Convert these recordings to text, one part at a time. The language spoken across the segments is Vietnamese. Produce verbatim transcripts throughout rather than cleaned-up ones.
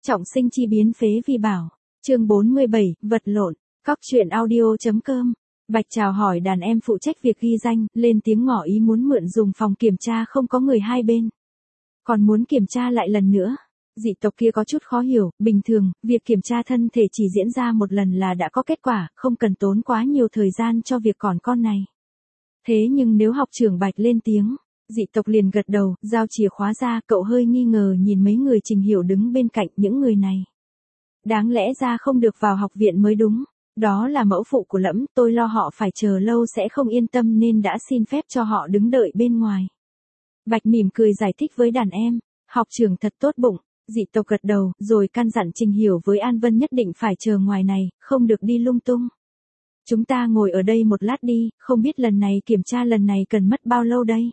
Trọng sinh chi biến phế vi bảo. Chương bốn mươi bảy, vật lộn. Cóc truyện audio.com. Bạch chào hỏi đàn em phụ trách việc ghi danh, lên tiếng ngỏ ý muốn mượn dùng phòng kiểm tra không có người hai bên. Còn muốn kiểm tra lại lần nữa. Dị tộc kia có chút khó hiểu, bình thường, việc kiểm tra thân thể chỉ diễn ra một lần là đã có kết quả, không cần tốn quá nhiều thời gian cho việc còn con này. Thế nhưng nếu học trưởng Bạch lên tiếng, dị tộc liền gật đầu, giao chìa khóa ra, cậu hơi nghi ngờ nhìn mấy người Trình Hiểu đứng bên cạnh những người này. Đáng lẽ ra không được vào học viện mới đúng, đó là mẫu phụ của Lẫm, tôi lo họ phải chờ lâu sẽ không yên tâm nên đã xin phép cho họ đứng đợi bên ngoài. Bạch mỉm cười giải thích với đàn em, học trưởng thật tốt bụng, dị tộc gật đầu, rồi căn dặn Trình Hiểu với An Vân nhất định phải chờ ngoài này, không được đi lung tung. Chúng ta ngồi ở đây một lát đi, không biết lần này kiểm tra lần này cần mất bao lâu đây?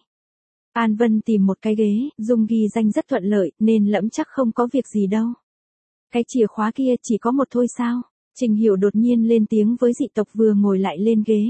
An Vân tìm một cái ghế, dùng ghi danh rất thuận lợi, nên Lẫm chắc không có việc gì đâu. Cái chìa khóa kia chỉ có một thôi sao? Trình Hiểu đột nhiên lên tiếng với dị tộc vừa ngồi lại lên ghế.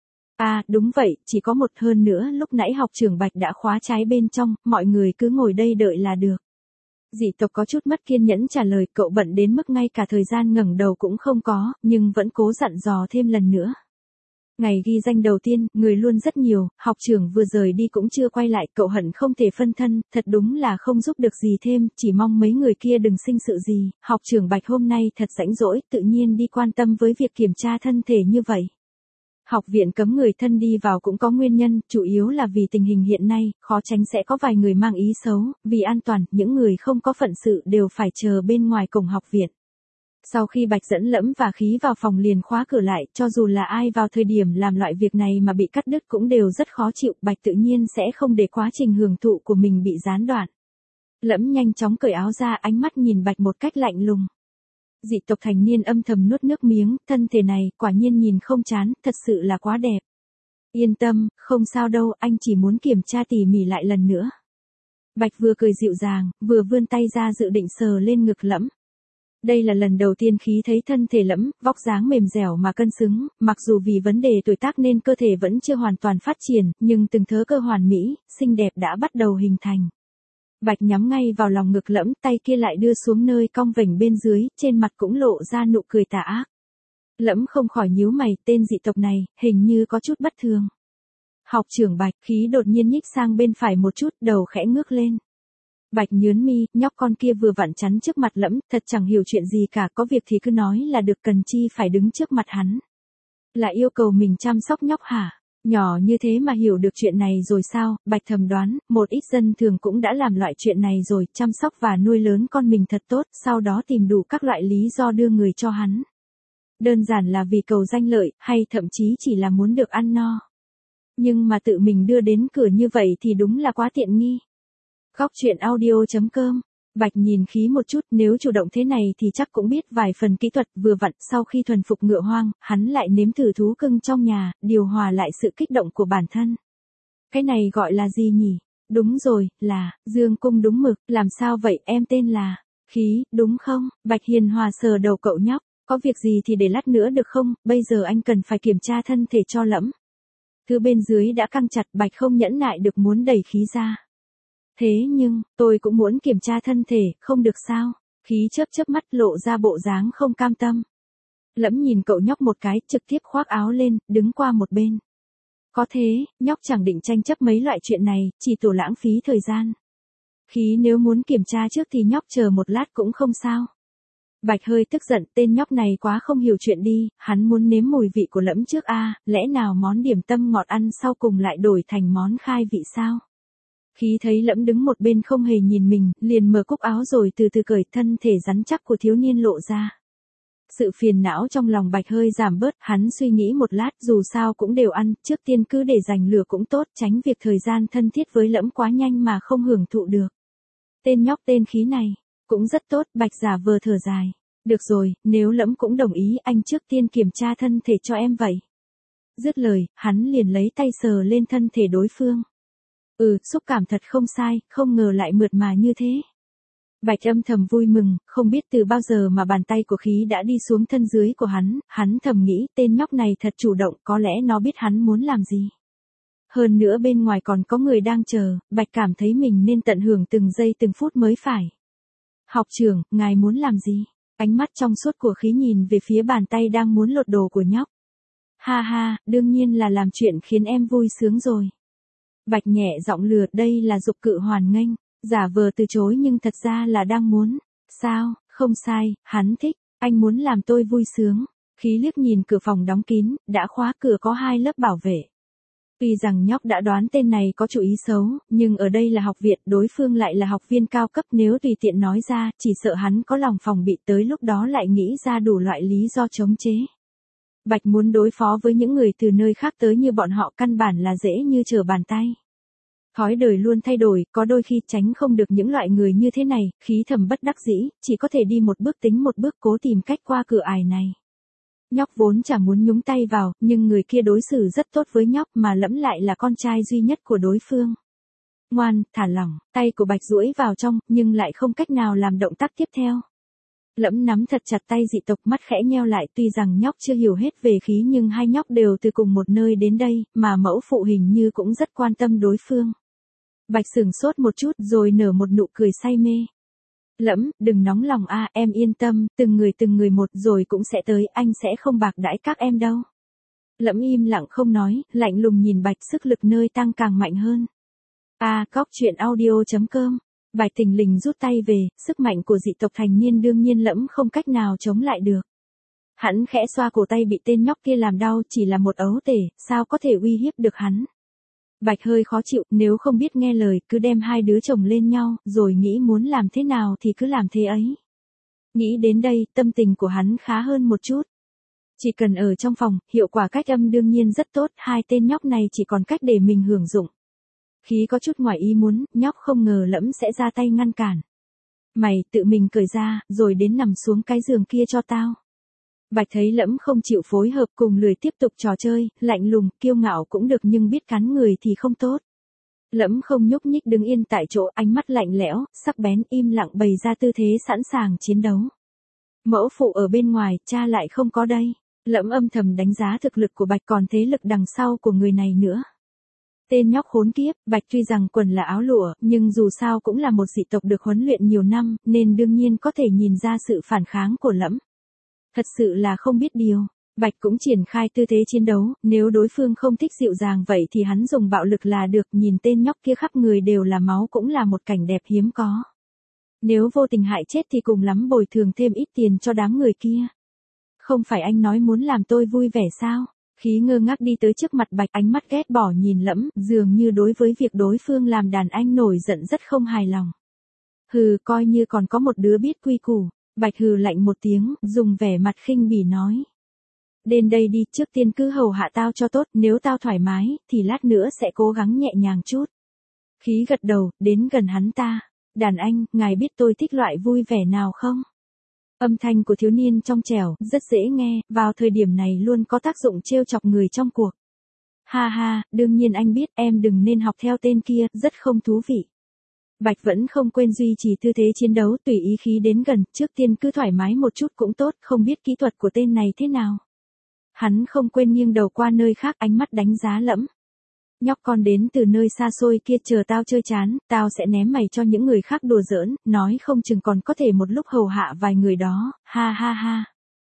À, đúng vậy, chỉ có một, hơn nữa lúc nãy học trưởng Bạch đã khóa trái bên trong, mọi người cứ ngồi đây đợi là được. Dị tộc có chút mất kiên nhẫn trả lời, cậu bận đến mức ngay cả thời gian ngẩng đầu cũng không có, nhưng vẫn cố dặn dò thêm lần nữa. Ngày ghi danh đầu tiên, người luôn rất nhiều, học trưởng vừa rời đi cũng chưa quay lại, cậu hận không thể phân thân, thật đúng là không giúp được gì thêm, chỉ mong mấy người kia đừng sinh sự gì, học trưởng Bạch hôm nay thật rãnh rỗi, tự nhiên đi quan tâm với việc kiểm tra thân thể như vậy. Học viện cấm người thân đi vào cũng có nguyên nhân, chủ yếu là vì tình hình hiện nay, khó tránh sẽ có vài người mang ý xấu, vì an toàn, những người không có phận sự đều phải chờ bên ngoài cổng học viện. Sau khi Bạch dẫn Lẫm và Khí vào phòng liền khóa cửa lại, cho dù là ai vào thời điểm làm loại việc này mà bị cắt đứt cũng đều rất khó chịu, Bạch tự nhiên sẽ không để quá trình hưởng thụ của mình bị gián đoạn. Lẫm nhanh chóng cởi áo ra, ánh mắt nhìn Bạch một cách lạnh lùng. Dị tộc thành niên âm thầm nuốt nước miếng, thân thể này, quả nhiên nhìn không chán, thật sự là quá đẹp. Yên tâm, không sao đâu, anh chỉ muốn kiểm tra tỉ mỉ lại lần nữa. Bạch vừa cười dịu dàng, vừa vươn tay ra dự định sờ lên ngực Lẫm. Đây là lần đầu tiên Khí thấy thân thể Lẫm, vóc dáng mềm dẻo mà cân xứng, mặc dù vì vấn đề tuổi tác nên cơ thể vẫn chưa hoàn toàn phát triển, nhưng từng thớ cơ hoàn mỹ, xinh đẹp đã bắt đầu hình thành. Bạch nhắm ngay vào lòng ngực Lẫm, tay kia lại đưa xuống nơi cong vểnh bên dưới, trên mặt cũng lộ ra nụ cười tà ác. Lẫm không khỏi nhíu mày, tên dị tộc này, hình như có chút bất thường. Học trưởng Bạch, Khí đột nhiên nhích sang bên phải một chút, đầu khẽ ngước lên. Bạch nhớn mi, nhóc con kia vừa vặn chắn trước mặt Lẫm, thật chẳng hiểu chuyện gì cả, có việc thì cứ nói là được, cần chi phải đứng trước mặt hắn. Là yêu cầu mình chăm sóc nhóc hả? Nhỏ như thế mà hiểu được chuyện này rồi sao? Bạch thầm đoán, một ít dân thường cũng đã làm loại chuyện này rồi, chăm sóc và nuôi lớn con mình thật tốt, sau đó tìm đủ các loại lý do đưa người cho hắn. Đơn giản là vì cầu danh lợi, hay thậm chí chỉ là muốn được ăn no. Nhưng mà tự mình đưa đến cửa như vậy thì đúng là quá tiện nghi. Cóc truyện audio.com. Bạch nhìn Khí một chút, nếu chủ động thế này thì chắc cũng biết vài phần kỹ thuật, vừa vặn, sau khi thuần phục ngựa hoang, hắn lại nếm thử thú cưng trong nhà, điều hòa lại sự kích động của bản thân. Cái này gọi là gì nhỉ? Đúng rồi, là, Dương Cung đúng mực, làm sao vậy, em tên là, Khí, đúng không? Bạch hiền hòa sờ đầu cậu nhóc, có việc gì thì để lát nữa được không, bây giờ anh cần phải kiểm tra thân thể cho Lẫm. Thứ bên dưới đã căng chặt, Bạch không nhẫn nại được muốn đẩy Khí ra. Thế nhưng, tôi cũng muốn kiểm tra thân thể, không được sao? Khí chớp chớp mắt lộ ra bộ dáng không cam tâm. Lẫm nhìn cậu nhóc một cái, trực tiếp khoác áo lên, đứng qua một bên. Có thế, nhóc chẳng định tranh chấp mấy loại chuyện này, chỉ tổ lãng phí thời gian. Khí nếu muốn kiểm tra trước thì nhóc chờ một lát cũng không sao. Bạch hơi tức giận, tên nhóc này quá không hiểu chuyện đi, hắn muốn nếm mùi vị của Lẫm trước a, à, lẽ nào món điểm tâm ngọt ăn sau cùng lại đổi thành món khai vị sao? Khí thấy Lẫm đứng một bên không hề nhìn mình, liền mở cúc áo rồi từ từ cởi, thân thể rắn chắc của thiếu niên lộ ra. Sự phiền não trong lòng Bạch hơi giảm bớt, hắn suy nghĩ một lát, dù sao cũng đều ăn, trước tiên cứ để dành lửa cũng tốt, tránh việc thời gian thân thiết với Lẫm quá nhanh mà không hưởng thụ được. Tên nhóc tên Khí này, cũng rất tốt, Bạch giả vờ thở dài. Được rồi, nếu Lẫm cũng đồng ý, anh trước tiên kiểm tra thân thể cho em vậy. Dứt lời, hắn liền lấy tay sờ lên thân thể đối phương. Ừ, xúc cảm thật không sai, không ngờ lại mượt mà như thế. Bạch âm thầm vui mừng, không biết từ bao giờ mà bàn tay của Khí đã đi xuống thân dưới của hắn, hắn thầm nghĩ tên nhóc này thật chủ động, có lẽ nó biết hắn muốn làm gì. Hơn nữa bên ngoài còn có người đang chờ, Bạch cảm thấy mình nên tận hưởng từng giây từng phút mới phải. Học trưởng, ngài muốn làm gì? Ánh mắt trong suốt của Khí nhìn về phía bàn tay đang muốn lột đồ của nhóc. Ha ha, đương nhiên là làm chuyện khiến em vui sướng rồi. Bạch nhẹ giọng lừa, đây là dục cự hoàn nghênh, giả vờ từ chối nhưng thật ra là đang muốn. Sao, không sai, hắn thích, anh muốn làm tôi vui sướng. Khí liếc nhìn cửa phòng đóng kín, đã khóa cửa có hai lớp bảo vệ. Tuy rằng nhóc đã đoán tên này có chủ ý xấu, nhưng ở đây là học viện, đối phương lại là học viên cao cấp, nếu tùy tiện nói ra, chỉ sợ hắn có lòng phòng bị, tới lúc đó lại nghĩ ra đủ loại lý do chống chế. Bạch muốn đối phó với những người từ nơi khác tới như bọn họ căn bản là dễ như trở bàn tay. Thói đời luôn thay đổi, có đôi khi tránh không được những loại người như thế này, Khí thầm bất đắc dĩ, chỉ có thể đi một bước tính một bước, cố tìm cách qua cửa ải này. Nhóc vốn chả muốn nhúng tay vào, nhưng người kia đối xử rất tốt với nhóc, mà Lẫm lại là con trai duy nhất của đối phương. Ngoan, thả lỏng, tay của Bạch duỗi vào trong, nhưng lại không cách nào làm động tác tiếp theo. Lẫm nắm thật chặt tay dị tộc, mắt khẽ nheo lại, tuy rằng nhóc chưa hiểu hết về Khí nhưng hai nhóc đều từ cùng một nơi đến đây, mà mẫu phụ hình như cũng rất quan tâm đối phương. Bạch sửng sốt một chút rồi nở một nụ cười say mê. Lẫm, đừng nóng lòng a, em yên tâm, từng người từng người một rồi cũng sẽ tới, anh sẽ không bạc đãi các em đâu. Lẫm im lặng không nói, lạnh lùng nhìn Bạch, sức lực nơi tăng càng mạnh hơn. A, cóc truyện audio chấm com. Bạch thình lình rút tay về, sức mạnh của dị tộc thành niên đương nhiên Lẫm không cách nào chống lại được. Hắn khẽ xoa cổ tay bị tên nhóc kia làm đau, chỉ là một ấu tể, sao có thể uy hiếp được hắn. Bạch hơi khó chịu, nếu không biết nghe lời, cứ đem hai đứa chồng lên nhau, rồi nghĩ muốn làm thế nào thì cứ làm thế ấy. Nghĩ đến đây, tâm tình của hắn khá hơn một chút. Chỉ cần ở trong phòng, hiệu quả cách âm đương nhiên rất tốt, hai tên nhóc này chỉ còn cách để mình hưởng dụng. Khí có chút ngoài ý muốn, nhóc không ngờ Lẫm sẽ ra tay ngăn cản. Mày tự mình cởi ra, rồi đến nằm xuống cái giường kia cho tao. Bạch thấy Lẫm không chịu phối hợp, cùng lười tiếp tục trò chơi, lạnh lùng, kiêu ngạo cũng được nhưng biết cắn người thì không tốt. Lẫm không nhúc nhích đứng yên tại chỗ, ánh mắt lạnh lẽo, sắc bén, im lặng bày ra tư thế sẵn sàng chiến đấu. Mẫu phụ ở bên ngoài, cha lại không có đây. Lẫm âm thầm đánh giá thực lực của Bạch, còn thế lực đằng sau của người này nữa. Tên nhóc khốn kiếp, Bạch tuy rằng quần là áo lụa, nhưng dù sao cũng là một dị tộc được huấn luyện nhiều năm, nên đương nhiên có thể nhìn ra sự phản kháng của Lẫm. Thật sự là không biết điều. Bạch cũng triển khai tư thế chiến đấu, nếu đối phương không thích dịu dàng vậy thì hắn dùng bạo lực là được, nhìn tên nhóc kia khắp người đều là máu cũng là một cảnh đẹp hiếm có. Nếu vô tình hại chết thì cùng lắm bồi thường thêm ít tiền cho đám người kia. Không phải anh nói muốn làm tôi vui vẻ sao? Khí ngơ ngác đi tới trước mặt Bạch, ánh mắt ghét bỏ nhìn Lẫm, dường như đối với việc đối phương làm đàn anh nổi giận rất không hài lòng. Hừ, coi như còn có một đứa biết quy củ. Bạch hừ lạnh một tiếng, dùng vẻ mặt khinh bỉ nói. Đến đây đi, trước tiên cứ hầu hạ tao cho tốt, nếu tao thoải mái, thì lát nữa sẽ cố gắng nhẹ nhàng chút. Khí gật đầu, đến gần hắn ta. Đàn anh, ngài biết tôi thích loại vui vẻ nào không? Âm thanh của thiếu niên trong trẻo, rất dễ nghe, vào thời điểm này luôn có tác dụng trêu chọc người trong cuộc. Ha ha, đương nhiên anh biết, em đừng nên học theo tên kia, rất không thú vị. Bạch vẫn không quên duy trì tư thế chiến đấu, tùy ý Khí đến gần, trước tiên cứ thoải mái một chút cũng tốt, không biết kỹ thuật của tên này thế nào. Hắn không quên nghiêng đầu qua nơi khác, ánh mắt đánh giá Lẫm. Nhóc con đến từ nơi xa xôi kia, chờ tao chơi chán, tao sẽ ném mày cho những người khác đùa giỡn, nói không chừng còn có thể một lúc hầu hạ vài người đó, ha ha ha.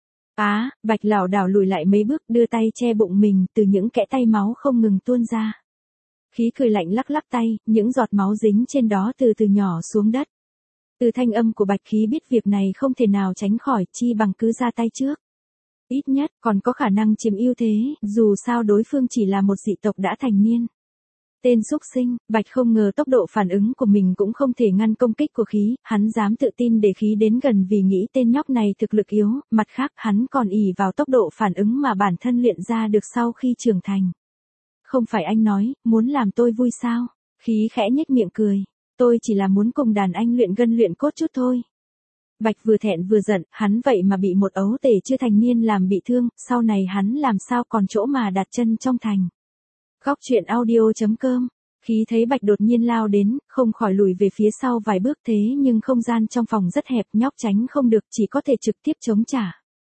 Á, à, Bạch lảo đảo lùi lại mấy bước, đưa tay che bụng mình, từ những kẽ tay máu không ngừng tuôn ra. Khí cười lạnh lắc lắc tay, những giọt máu dính trên đó từ từ nhỏ xuống đất. Từ thanh âm của Bạch Khí biết việc này không thể nào tránh khỏi, chi bằng cứ ra tay trước. Ít nhất, còn có khả năng chiếm ưu thế, dù sao đối phương chỉ là một dị tộc đã thành niên. Tên xúc sinh, Bạch không ngờ tốc độ phản ứng của mình cũng không thể ngăn công kích của Khí, hắn dám tự tin để Khí đến gần vì nghĩ tên nhóc này thực lực yếu, mặt khác hắn còn ỷ vào tốc độ phản ứng mà bản thân luyện ra được sau khi trưởng thành. Không phải anh nói, muốn làm tôi vui sao? Khí khẽ nhếch miệng cười. Tôi chỉ là muốn cùng đàn anh luyện gân luyện cốt chút thôi. Bạch vừa thẹn vừa giận, hắn vậy mà bị một ấu tể chưa thành niên làm bị thương, sau này hắn làm sao còn chỗ mà đặt chân trong thành. Góc truyện audio chấm com. Khí thấy Bạch đột nhiên lao đến, không khỏi lùi về phía sau vài bước, thế nhưng không gian trong phòng rất hẹp, nhóc tránh không được, chỉ có thể trực tiếp chống trả.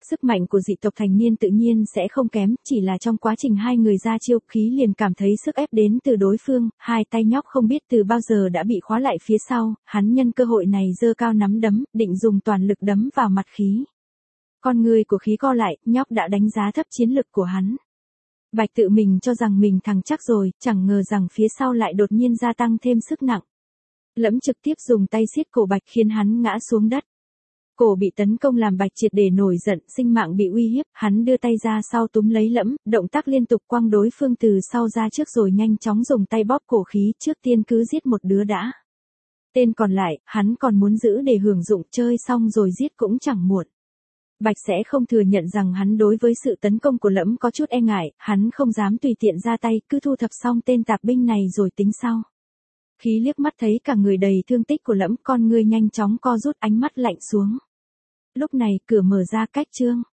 Sức mạnh của dị tộc thành niên tự nhiên sẽ không kém, chỉ là trong quá trình hai người ra chiêu, khí liền cảm thấy sức ép đến từ đối phương, hai tay nhóc không biết từ bao giờ đã bị khóa lại phía sau, hắn nhân cơ hội này giơ cao nắm đấm, định dùng toàn lực đấm vào mặt khí. Con người của khí co lại, nhóc đã đánh giá thấp chiến lực của hắn. Bạch tự mình cho rằng mình thắng chắc rồi, chẳng ngờ rằng phía sau lại đột nhiên gia tăng thêm sức nặng. Lẫm trực tiếp dùng tay siết cổ Bạch khiến hắn ngã xuống đất. Cổ bị tấn công làm Bạch triệt để nổi giận, sinh mạng bị uy hiếp, hắn đưa tay ra sau túm lấy Lẫm, động tác liên tục quăng đối phương từ sau ra trước rồi nhanh chóng dùng tay bóp cổ khí, trước tiên cứ giết một đứa đã. Tên còn lại, hắn còn muốn giữ để hưởng dụng, chơi xong rồi giết cũng chẳng muộn. Bạch sẽ không thừa nhận rằng hắn đối với sự tấn công của Lẫm có chút e ngại, hắn không dám tùy tiện ra tay, cứ thu thập xong tên tạp binh này rồi tính sau. Khí liếc mắt thấy cả người đầy thương tích của Lẫm, con ngươi nhanh chóng co rút, ánh mắt lạnh xuống. Lúc này cửa mở ra, Cách Trương